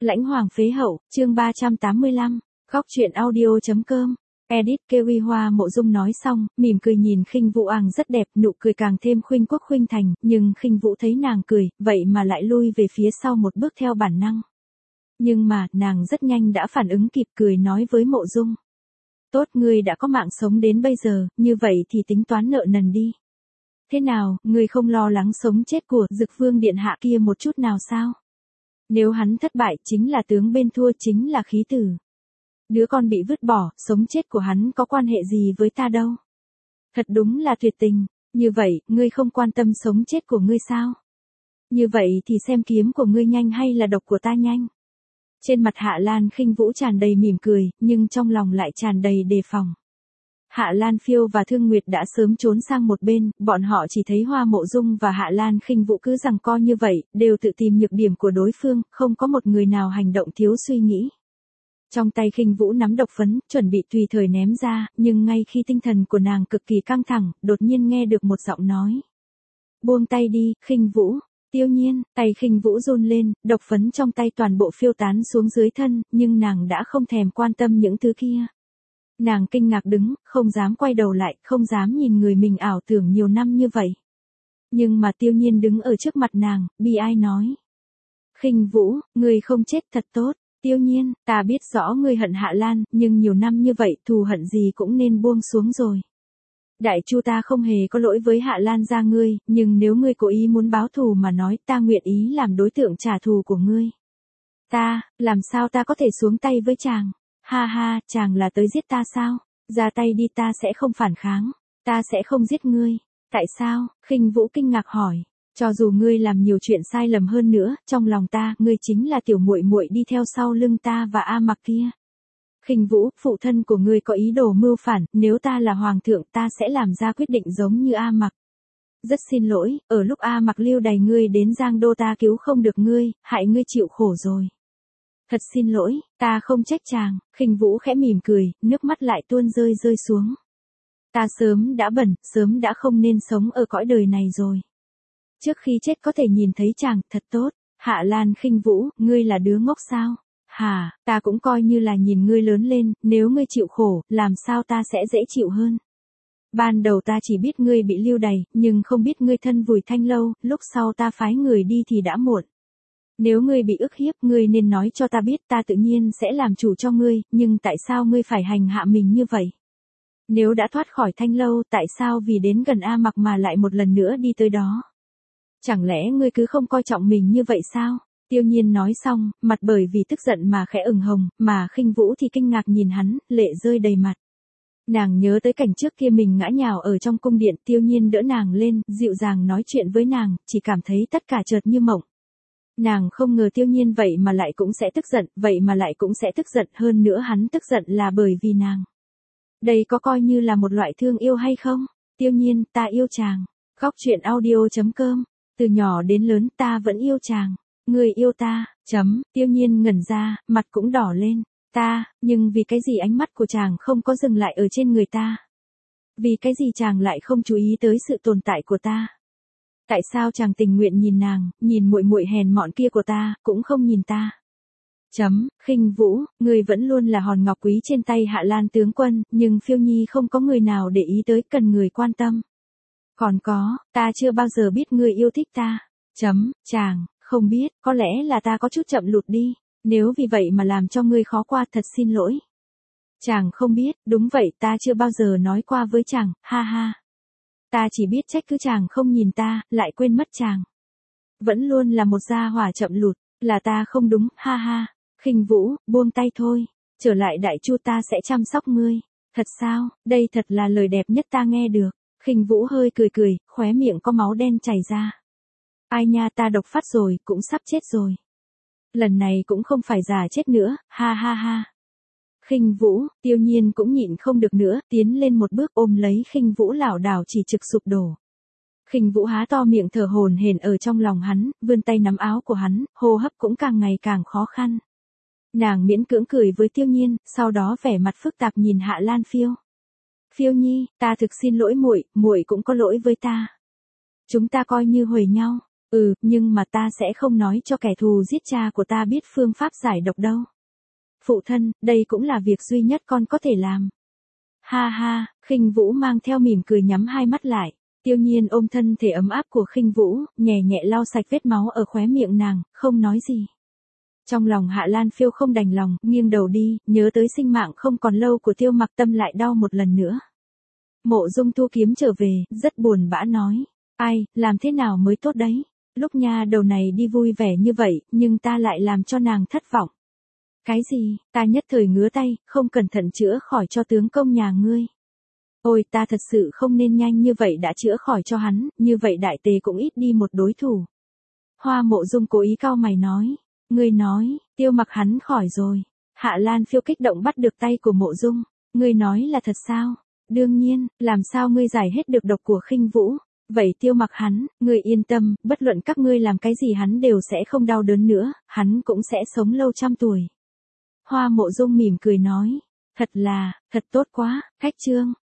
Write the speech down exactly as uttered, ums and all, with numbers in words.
Lãnh Hoàng phế hậu, chương ba trăm tám mươi lăm, góc truyện audio.com. Edit Kiwi Hoa Mộ Dung nói xong, mỉm cười nhìn Khinh Vũ Àng rất đẹp, nụ cười càng thêm khuynh quốc khuynh thành, nhưng Khinh Vũ thấy nàng cười, vậy mà lại lui về phía sau một bước theo bản năng. Nhưng mà, nàng rất nhanh đã phản ứng kịp, cười nói với Mộ Dung. Tốt, ngươi đã có mạng sống đến bây giờ, như vậy thì tính toán nợ nần đi. Thế nào, ngươi không lo lắng sống chết của Dực Vương điện hạ kia một chút nào sao? Nếu hắn thất bại chính là tướng bên thua, chính là khí tử. Đứa con bị vứt bỏ, sống chết của hắn có quan hệ gì với ta đâu. Thật đúng là tuyệt tình, như vậy, ngươi không quan tâm sống chết của ngươi sao? Như vậy thì xem kiếm của ngươi nhanh hay là độc của ta nhanh. Trên mặt Hạ Lan Khinh Vũ tràn đầy mỉm cười, nhưng trong lòng lại tràn đầy đề phòng. Hạ Lan Phiêu và Thương Nguyệt đã sớm trốn sang một bên, bọn họ chỉ thấy Hoa Mộ Dung và Hạ Lan Khinh Vũ cứ giằng co như vậy, đều tự tìm nhược điểm của đối phương, không có một người nào hành động thiếu suy nghĩ. Trong tay Khinh Vũ nắm độc phấn, chuẩn bị tùy thời ném ra, nhưng ngay khi tinh thần của nàng cực kỳ căng thẳng, đột nhiên nghe được một giọng nói. Buông tay đi, Khinh Vũ. Tiêu Nhiên, tay Khinh Vũ run lên, độc phấn trong tay toàn bộ phiêu tán xuống dưới thân, nhưng nàng đã không thèm quan tâm những thứ kia. Nàng kinh ngạc đứng, không dám quay đầu lại, không dám nhìn người mình ảo tưởng nhiều năm như vậy. Nhưng mà Tiêu Nhiên đứng ở trước mặt nàng, bi ai nói. Khinh Vũ, ngươi không chết thật tốt. Tiêu Nhiên, ta biết rõ ngươi hận Hạ Lan, nhưng nhiều năm như vậy, thù hận gì cũng nên buông xuống rồi. Đại Chu ta không hề có lỗi với Hạ Lan gia ngươi, nhưng nếu ngươi cố ý muốn báo thù mà nói, ta nguyện ý làm đối tượng trả thù của ngươi. Ta, làm sao ta có thể xuống tay với chàng? Ha ha, chàng là tới giết ta sao? Ra tay đi, ta sẽ không phản kháng, ta sẽ không giết ngươi. Tại sao? Khinh Vũ kinh ngạc hỏi. Cho dù ngươi làm nhiều chuyện sai lầm hơn nữa, trong lòng ta, ngươi chính là tiểu muội muội đi theo sau lưng ta và A Mặc kia. Khinh Vũ, phụ thân của ngươi có ý đồ mưu phản, nếu ta là hoàng thượng ta sẽ làm ra quyết định giống như A Mặc. Rất xin lỗi, ở lúc A Mặc lưu đày ngươi đến Giang Đô ta cứu không được ngươi, hại ngươi chịu khổ rồi. Thật xin lỗi, ta không trách chàng. Khinh Vũ khẽ mỉm cười, nước mắt lại tuôn rơi rơi xuống. Ta sớm đã bẩn, sớm đã không nên sống ở cõi đời này rồi. Trước khi chết có thể nhìn thấy chàng, thật tốt. Hạ Lan Khinh Vũ, ngươi là đứa ngốc sao? Hả, ta cũng coi như là nhìn ngươi lớn lên, nếu ngươi chịu khổ, làm sao ta sẽ dễ chịu hơn. Ban đầu ta chỉ biết ngươi bị lưu đày, nhưng không biết ngươi thân vùi Thanh Lâu, lúc sau ta phái người đi thì đã muộn. Nếu ngươi bị ức hiếp, ngươi nên nói cho ta biết, ta tự nhiên sẽ làm chủ cho ngươi, nhưng tại sao ngươi phải hành hạ mình như vậy? Nếu đã thoát khỏi Thanh Lâu, tại sao vì đến gần A Mặc mà lại một lần nữa đi tới đó? Chẳng lẽ ngươi cứ không coi trọng mình như vậy sao? Tiêu Nhiên nói xong, mặt bởi vì tức giận mà khẽ ửng hồng, mà Khinh Vũ thì kinh ngạc nhìn hắn, lệ rơi đầy mặt. Nàng nhớ tới cảnh trước kia mình ngã nhào ở trong cung điện, Tiêu Nhiên đỡ nàng lên, dịu dàng nói chuyện với nàng, chỉ cảm thấy tất cả chợt như mộng. Nàng không ngờ Tiêu Nhiên vậy mà lại cũng sẽ tức giận, vậy mà lại cũng sẽ tức giận, hơn nữa hắn tức giận là bởi vì nàng. Đây có coi như là một loại thương yêu hay không? Tiêu Nhiên, ta yêu chàng. Góc truyện audio.com. Từ nhỏ đến lớn ta vẫn yêu chàng. Người yêu ta, chấm, Tiêu Nhiên ngẩn ra, mặt cũng đỏ lên. Ta, nhưng vì cái gì ánh mắt của chàng không có dừng lại ở trên người ta? Vì cái gì chàng lại không chú ý tới sự tồn tại của ta? Tại sao chàng tình nguyện nhìn nàng, nhìn muội muội hèn mọn kia của ta, cũng không nhìn ta? Chấm, Khinh Vũ, người vẫn luôn là hòn ngọc quý trên tay Hạ Lan tướng quân, nhưng Phiêu Nhi không có người nào để ý tới, cần người quan tâm. Còn có, ta chưa bao giờ biết ngươi yêu thích ta. Chấm, chàng, không biết, có lẽ là ta có chút chậm lụt đi, nếu vì vậy mà làm cho ngươi khó qua, thật xin lỗi. Chàng không biết, đúng vậy, ta chưa bao giờ nói qua với chàng, ha ha. Ta chỉ biết trách cứ chàng không nhìn ta, lại quên mất chàng. Vẫn luôn là một gia hỏa chậm lụt, là ta không đúng, ha ha. Khinh Vũ, buông tay thôi, trở lại Đại Chu ta sẽ chăm sóc ngươi. Thật sao, đây thật là lời đẹp nhất ta nghe được. Khinh Vũ hơi cười cười, khóe miệng có máu đen chảy ra. Ai nha, ta độc phát rồi, cũng sắp chết rồi. Lần này cũng không phải già chết nữa, ha ha ha. Khinh Vũ, Tiêu Nhiên cũng nhịn không được nữa, tiến lên một bước ôm lấy Khinh Vũ lảo đảo chỉ trực sụp đổ. Khinh Vũ há to miệng thở hổn hển ở trong lòng hắn, vươn tay nắm áo của hắn, hô hấp cũng càng ngày càng khó khăn. Nàng miễn cưỡng cười với Tiêu Nhiên, sau đó vẻ mặt phức tạp nhìn Hạ Lan Phiêu. Phiêu Nhi, ta thực xin lỗi muội, muội cũng có lỗi với ta. Chúng ta coi như huề nhau. Ừ, nhưng mà ta sẽ không nói cho kẻ thù giết cha của ta biết phương pháp giải độc đâu. Phụ thân, đây cũng là việc duy nhất con có thể làm. Ha ha, Khinh Vũ mang theo mỉm cười nhắm hai mắt lại. Tiêu Nhiên ôm thân thể ấm áp của Khinh Vũ, nhẹ nhẹ lau sạch vết máu ở khóe miệng nàng, không nói gì. Trong lòng Hạ Lan Phiêu không đành lòng, nghiêng đầu đi, nhớ tới sinh mạng không còn lâu của Tiêu Mặc Tâm lại đau một lần nữa. Mộ Dung thu kiếm trở về, rất buồn bã nói. Ai, làm thế nào mới tốt đấy? Lúc nha đầu này đi vui vẻ như vậy, nhưng ta lại làm cho nàng thất vọng. Cái gì, ta nhất thời ngứa tay, không cẩn thận chữa khỏi cho tướng công nhà ngươi. Ôi, ta thật sự không nên nhanh như vậy đã chữa khỏi cho hắn, như vậy đại tề cũng ít đi một đối thủ. Hoa Mộ Dung cố ý cau mày nói. Ngươi nói, Tiêu Mặc hắn khỏi rồi. Hạ Lan Phiêu kích động bắt được tay của Mộ Dung. Ngươi nói là thật sao? Đương nhiên, làm sao ngươi giải hết được độc của Khinh Vũ? Vậy Tiêu Mặc hắn, ngươi yên tâm, bất luận các ngươi làm cái gì hắn đều sẽ không đau đớn nữa, hắn cũng sẽ sống lâu trăm tuổi. Hoa Mộ Dung mỉm cười nói. Thật là, thật tốt quá, cách chương.